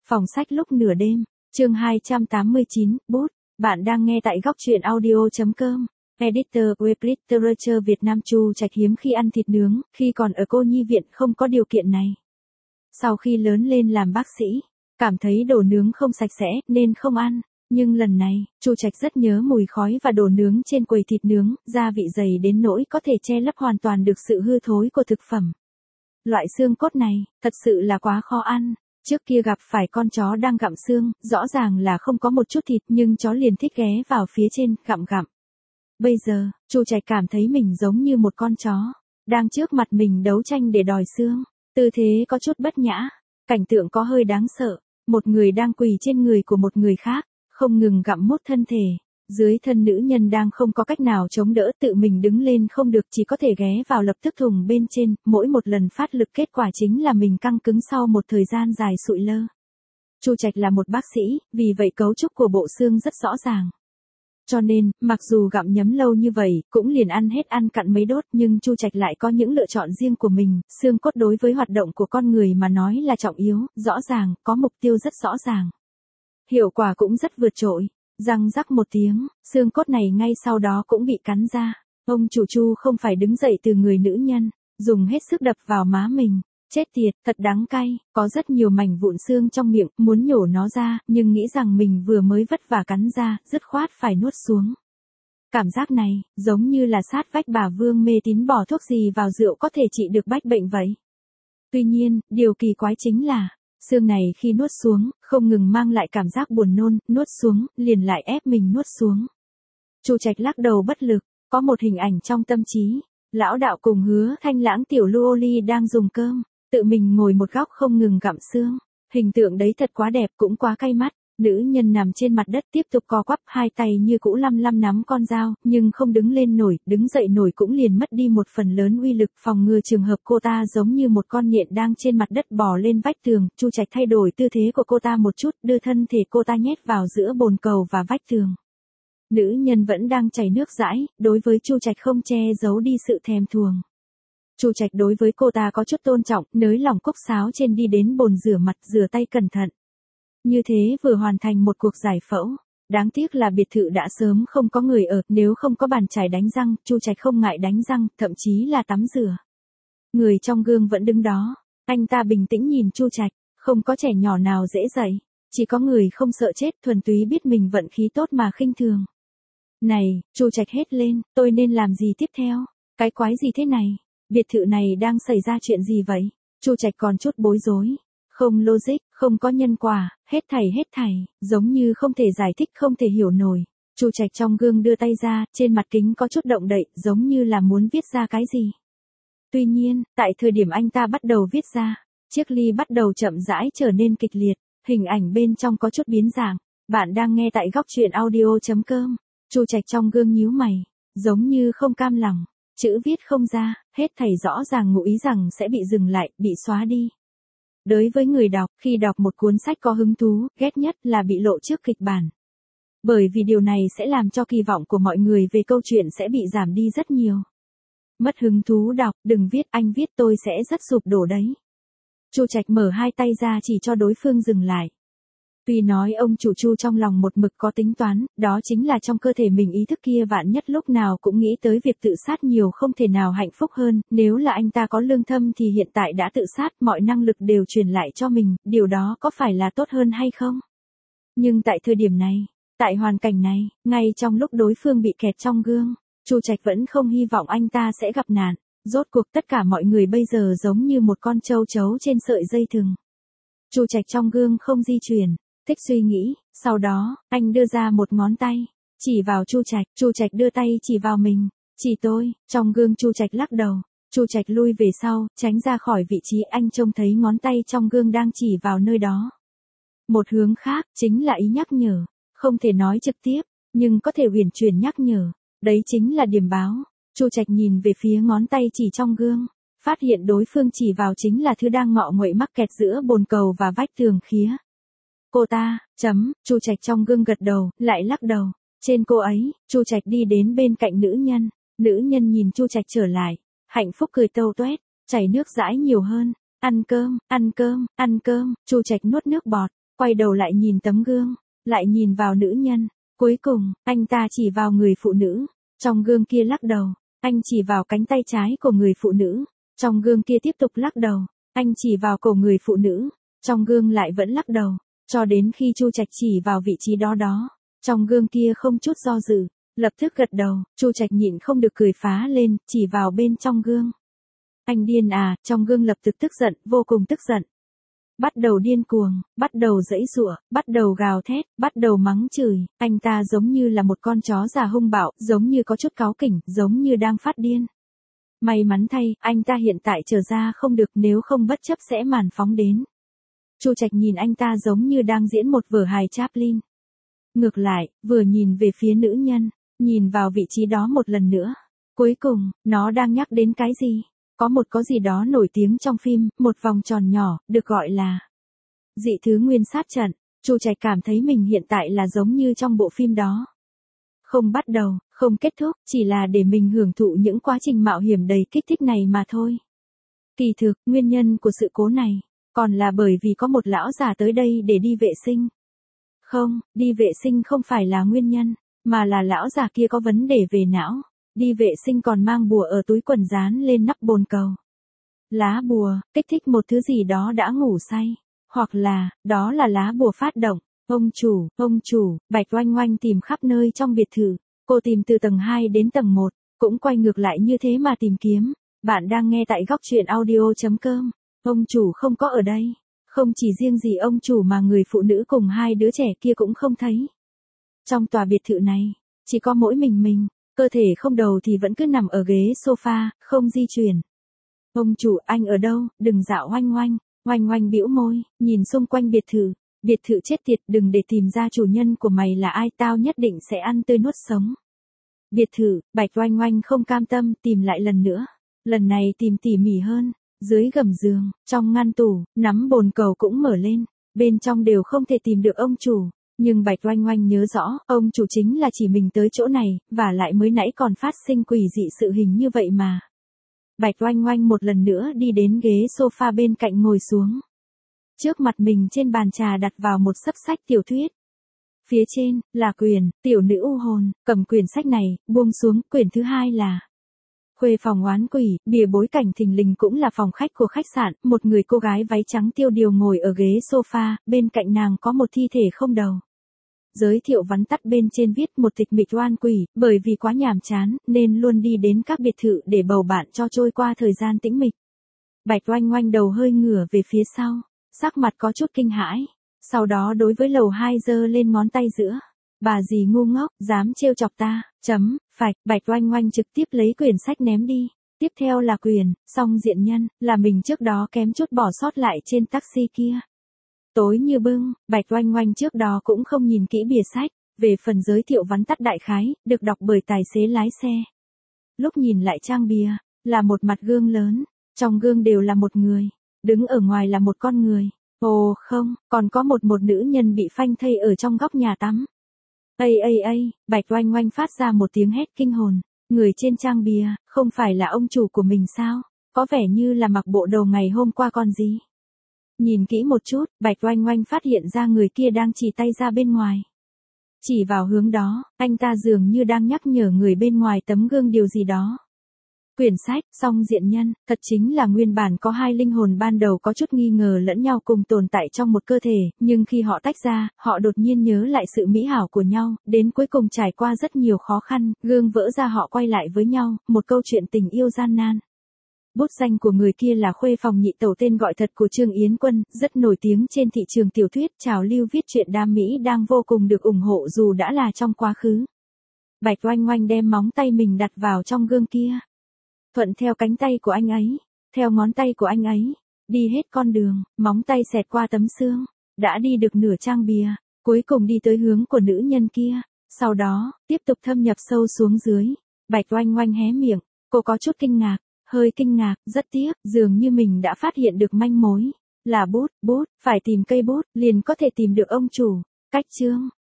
Phòng sách lúc nửa đêm, chương 289, bút. Bạn đang nghe tại góc truyện audio.com. Editor Web Literature Việt Nam. Chu Trạch hiếm khi ăn thịt nướng, khi còn ở cô nhi viện không có điều kiện này. Sau khi lớn lên làm bác sĩ, cảm thấy đồ nướng không sạch sẽ nên không ăn. Nhưng lần này, Chu Trạch rất nhớ mùi khói và đồ nướng trên quầy thịt nướng, gia vị dày đến nỗi có thể che lấp hoàn toàn được sự hư thối của thực phẩm. Loại xương cốt này, thật sự là quá khó ăn. Trước kia gặp phải con chó đang gặm xương, rõ ràng là không có một chút thịt nhưng chó liền thích ghé vào phía trên, gặm gặm. Bây giờ, Chu Trạch cảm thấy mình giống như một con chó, đang trước mặt mình đấu tranh để đòi xương. Tư thế có chút bất nhã, cảnh tượng có hơi đáng sợ. Một người đang quỳ trên người của một người khác, không ngừng gặm mút thân thể. Dưới thân nữ nhân đang không có cách nào chống đỡ, tự mình đứng lên không được, chỉ có thể ghé vào lập tức thùng bên trên, mỗi một lần phát lực kết quả chính là mình căng cứng sau một thời gian dài sụi lơ. Chu Trạch là một bác sĩ, vì vậy cấu trúc của bộ xương rất rõ ràng. Cho nên, mặc dù gặm nhấm lâu như vậy, cũng liền ăn hết ăn cặn mấy đốt, nhưng Chu Trạch lại có những lựa chọn riêng của mình. Xương cốt đối với hoạt động của con người mà nói là trọng yếu, rõ ràng, có mục tiêu rất rõ ràng. Hiệu quả cũng rất vượt trội. Răng rắc một tiếng, xương cốt này ngay sau đó cũng bị cắn ra. Ông chủ Chu không phải đứng dậy từ người nữ nhân, dùng hết sức đập vào má mình. Chết tiệt, thật đắng cay, có rất nhiều mảnh vụn xương trong miệng, muốn nhổ nó ra, nhưng nghĩ rằng mình vừa mới vất vả cắn ra, dứt khoát phải nuốt xuống. Cảm giác này, giống như là sát vách bà Vương mê tín bỏ thuốc gì vào rượu có thể trị được bách bệnh vậy. Tuy nhiên, điều kỳ quái chính là, xương này khi nuốt xuống, không ngừng mang lại cảm giác buồn nôn, nuốt xuống, liền lại ép mình nuốt xuống. Chu Trạch lắc đầu bất lực, có một hình ảnh trong tâm trí, lão đạo cùng Hứa Thanh Lãng tiểu Lưu Ô Ly đang dùng cơm, tự mình ngồi một góc không ngừng gặm xương. Hình tượng đấy thật quá đẹp cũng quá cay mắt. Nữ nhân nằm trên mặt đất tiếp tục co quắp, hai tay như cũ lăm lăm nắm con dao, nhưng không đứng lên nổi, đứng dậy nổi cũng liền mất đi một phần lớn uy lực, phòng ngừa trường hợp cô ta giống như một con nhện đang trên mặt đất bò lên vách tường. Chu Trạch thay đổi tư thế của cô ta một chút, đưa thân thể cô ta nhét vào giữa bồn cầu và vách tường. Nữ nhân vẫn đang chảy nước dãi, đối với Chu Trạch không che giấu đi sự thèm thuồng. Chu Trạch đối với cô ta có chút tôn trọng, nới lỏng cốc sáo trên đi đến bồn rửa mặt, rửa tay cẩn thận. Như thế vừa hoàn thành một cuộc giải phẫu. Đáng tiếc là biệt thự đã sớm không có người ở, nếu không có bàn chải đánh răng, Chu Trạch không ngại đánh răng, thậm chí là tắm rửa. Người trong gương vẫn đứng đó, anh ta bình tĩnh nhìn Chu Trạch, không có trẻ nhỏ nào dễ dậy, chỉ có người không sợ chết, thuần túy biết mình vận khí tốt mà khinh thường. Này, Chu Trạch hét lên, tôi nên làm gì tiếp theo? Cái quái gì thế này? Biệt thự này đang xảy ra chuyện gì vậy? Chu Trạch còn chút bối rối. Không logic, không có nhân quả, hết thảy, giống như không thể giải thích, không thể hiểu nổi. Chu Trạch trong gương đưa tay ra, trên mặt kính có chút động đậy, giống như là muốn viết ra cái gì. Tuy nhiên, tại thời điểm anh ta bắt đầu viết ra, chiếc ly bắt đầu chậm rãi trở nên kịch liệt, hình ảnh bên trong có chút biến dạng. Bạn đang nghe tại góc truyện audio.com. Chu Trạch trong gương nhíu mày, giống như không cam lòng, chữ viết không ra, hết thảy rõ ràng ngụ ý rằng sẽ bị dừng lại, bị xóa đi. Đối với người đọc, khi đọc một cuốn sách có hứng thú, ghét nhất là bị lộ trước kịch bản. Bởi vì điều này sẽ làm cho kỳ vọng của mọi người về câu chuyện sẽ bị giảm đi rất nhiều. Mất hứng thú đọc, đừng viết, anh viết tôi sẽ rất sụp đổ đấy. Chu Trạch mở hai tay ra chỉ cho đối phương dừng lại. Tuy nói ông chủ Chu trong lòng một mực có tính toán, đó chính là trong cơ thể mình ý thức kia vạn nhất lúc nào cũng nghĩ tới việc tự sát nhiều không thể nào hạnh phúc hơn, nếu là anh ta có lương tâm thì hiện tại đã tự sát, mọi năng lực đều truyền lại cho mình, điều đó có phải là tốt hơn hay không? Nhưng tại thời điểm này, tại hoàn cảnh này, ngay trong lúc đối phương bị kẹt trong gương, Chu Trạch vẫn không hy vọng anh ta sẽ gặp nạn, rốt cuộc tất cả mọi người bây giờ giống như một con châu chấu trên sợi dây thừng. Chu Trạch trong gương không di chuyển. Thích suy nghĩ, sau đó, anh đưa ra một ngón tay, chỉ vào Chu Trạch đưa tay chỉ vào mình, chỉ tôi, trong gương Chu Trạch lắc đầu, Chu Trạch lui về sau, tránh ra khỏi vị trí anh trông thấy ngón tay trong gương đang chỉ vào nơi đó. Một hướng khác, chính là ý nhắc nhở, không thể nói trực tiếp, nhưng có thể huyền chuyển nhắc nhở, đấy chính là điểm báo. Chu Trạch nhìn về phía ngón tay chỉ trong gương, phát hiện đối phương chỉ vào chính là thứ đang ngọ nguậy mắc kẹt giữa bồn cầu và vách tường khía. Cô ta, Chu Trạch trong gương gật đầu, lại lắc đầu. Trên cô ấy, Chu Trạch đi đến bên cạnh nữ nhân nhìn Chu Trạch trở lại, hạnh phúc cười tâu toét, chảy nước dãi nhiều hơn. Ăn cơm, Chu Trạch nuốt nước bọt, quay đầu lại nhìn tấm gương, lại nhìn vào nữ nhân. Cuối cùng, anh ta chỉ vào người phụ nữ. Trong gương kia lắc đầu, anh chỉ vào cánh tay trái của người phụ nữ. Trong gương kia tiếp tục lắc đầu, anh chỉ vào cổ người phụ nữ. Trong gương lại vẫn lắc đầu, cho đến khi Chu Trạch chỉ vào vị trí đó đó. Trong gương kia không chút do dự, lập tức gật đầu. Chu Trạch nhịn không được cười phá lên, chỉ vào bên trong gương. Anh điên à? Trong gương lập tức tức giận, vô cùng tức giận. Bắt đầu điên cuồng, bắt đầu giãy giụa, bắt đầu gào thét, bắt đầu mắng chửi. Anh ta giống như là một con chó già hung bạo, giống như có chút cáu kỉnh, giống như đang phát điên. May mắn thay, anh ta hiện tại trở ra không được, nếu không bất chấp sẽ màn phóng đến. Chu Trạch nhìn anh ta giống như đang diễn một vở hài Chaplin. Ngược lại, vừa nhìn về phía nữ nhân, nhìn vào vị trí đó một lần nữa. Cuối cùng, nó đang nhắc đến cái gì? Có gì đó nổi tiếng trong phim, một vòng tròn nhỏ, được gọi là dị thứ nguyên sát trận. Chu Trạch cảm thấy mình hiện tại là giống như trong bộ phim đó. Không bắt đầu, không kết thúc, chỉ là để mình hưởng thụ những quá trình mạo hiểm đầy kích thích này mà thôi. Kỳ thực, nguyên nhân của sự cố này, còn là bởi vì có một lão già tới đây để đi vệ sinh. Không, đi vệ sinh không phải là nguyên nhân, mà là lão già kia có vấn đề về não. Đi vệ sinh còn mang bùa ở túi quần dán lên nắp bồn cầu. Lá bùa, kích thích một thứ gì đó đã ngủ say. Hoặc là, đó là lá bùa phát động. Ông chủ, Bạch Oanh Oanh tìm khắp nơi trong biệt thự. Cô tìm từ tầng 2 đến tầng 1, cũng quay ngược lại như thế mà tìm kiếm. Bạn đang nghe tại góc truyện audio.com. Ông chủ không có ở đây. Không chỉ riêng gì ông chủ mà người phụ nữ cùng hai đứa trẻ kia cũng không thấy. Trong tòa biệt thự này, chỉ có mỗi mình. Cơ thể không đầu thì vẫn cứ nằm ở ghế sofa, không di chuyển. Ông chủ, anh ở đâu? Đừng dạo Oanh Oanh. Oanh Oanh bĩu môi, nhìn xung quanh biệt thự. Biệt thự chết tiệt, đừng để tìm ra chủ nhân của mày là ai, tao nhất định sẽ ăn tươi nuốt sống. Biệt thự, Bạch Oanh Oanh không cam tâm, tìm lại lần nữa. Lần này tìm tỉ mỉ hơn. Dưới gầm giường, trong ngăn tủ, nắm bồn cầu cũng mở lên. Bên trong đều không thể tìm được ông chủ. Nhưng Bạch Oanh Oanh nhớ rõ, ông chủ chính là chỉ mình tới chỗ này, và lại mới nãy còn phát sinh quỷ dị sự hình như vậy mà. Bạch Oanh Oanh một lần nữa đi đến ghế sofa bên cạnh ngồi xuống. Trước mặt mình trên bàn trà đặt vào một xấp sách tiểu thuyết. Phía trên, là quyển, tiểu nữ u hồn, cầm quyển sách này, buông xuống, quyển thứ hai là Khuê phòng oán quỷ, bìa bối cảnh thình lình cũng là phòng khách của khách sạn, một người cô gái váy trắng tiêu điều ngồi ở ghế sofa, bên cạnh nàng có một thi thể không đầu. Giới thiệu vắn tắt bên trên viết một tịch mịch oan quỷ, bởi vì quá nhàm chán, nên luôn đi đến các biệt thự để bầu bạn cho trôi qua thời gian tĩnh mịch. Bạch Oanh Oanh đầu hơi ngửa về phía sau, sắc mặt có chút kinh hãi, sau đó đối với lầu 2 giơ lên ngón tay giữa. Bà dì ngu ngốc, dám trêu chọc ta, Bạch Oanh Oanh trực tiếp lấy quyển sách ném đi. Tiếp theo là quyển, Song Diện Nhân, là mình trước đó kém chút bỏ sót lại trên taxi kia. Tối như bưng, Bạch Oanh Oanh trước đó cũng không nhìn kỹ bìa sách, về phần giới thiệu vắn tắt đại khái, được đọc bởi tài xế lái xe. Lúc nhìn lại trang bìa, là một mặt gương lớn, trong gương đều là một người, đứng ở ngoài là một con người. Ồ không, còn có một nữ nhân bị phanh thây ở trong góc nhà tắm. Bạch Oanh Oanh phát ra một tiếng hét kinh hồn, người trên trang bìa, không phải là ông chủ của mình sao, có vẻ như là mặc bộ đồ ngày hôm qua còn gì. Nhìn kỹ một chút, Bạch Oanh Oanh phát hiện ra người kia đang chỉ tay ra bên ngoài. Chỉ vào hướng đó, anh ta dường như đang nhắc nhở người bên ngoài tấm gương điều gì đó. Quyển sách, Song Diện Nhân, thật chính là nguyên bản có hai linh hồn ban đầu có chút nghi ngờ lẫn nhau cùng tồn tại trong một cơ thể, nhưng khi họ tách ra, họ đột nhiên nhớ lại sự mỹ hảo của nhau, đến cuối cùng trải qua rất nhiều khó khăn, gương vỡ ra họ quay lại với nhau, một câu chuyện tình yêu gian nan. Bút danh của người kia là Khuê phòng nhị tẩu, tên gọi thật của Trương Yến Quân, rất nổi tiếng trên thị trường tiểu thuyết, trào lưu viết truyện đam mỹ đang vô cùng được ủng hộ dù đã là trong quá khứ. Bạch Oanh Oanh đem móng tay mình đặt vào trong gương kia. Thuận theo cánh tay của anh ấy, theo ngón tay của anh ấy, đi hết con đường, móng tay xẹt qua tấm xương, đã đi được nửa trang bìa, cuối cùng đi tới hướng của nữ nhân kia, sau đó, tiếp tục thâm nhập sâu xuống dưới. Bạch Oanh Oanh hé miệng, cô có chút kinh ngạc, hơi kinh ngạc, rất tiếc, dường như mình đã phát hiện được manh mối, là bút, phải tìm cây bút, liền có thể tìm được ông chủ. Cách chương,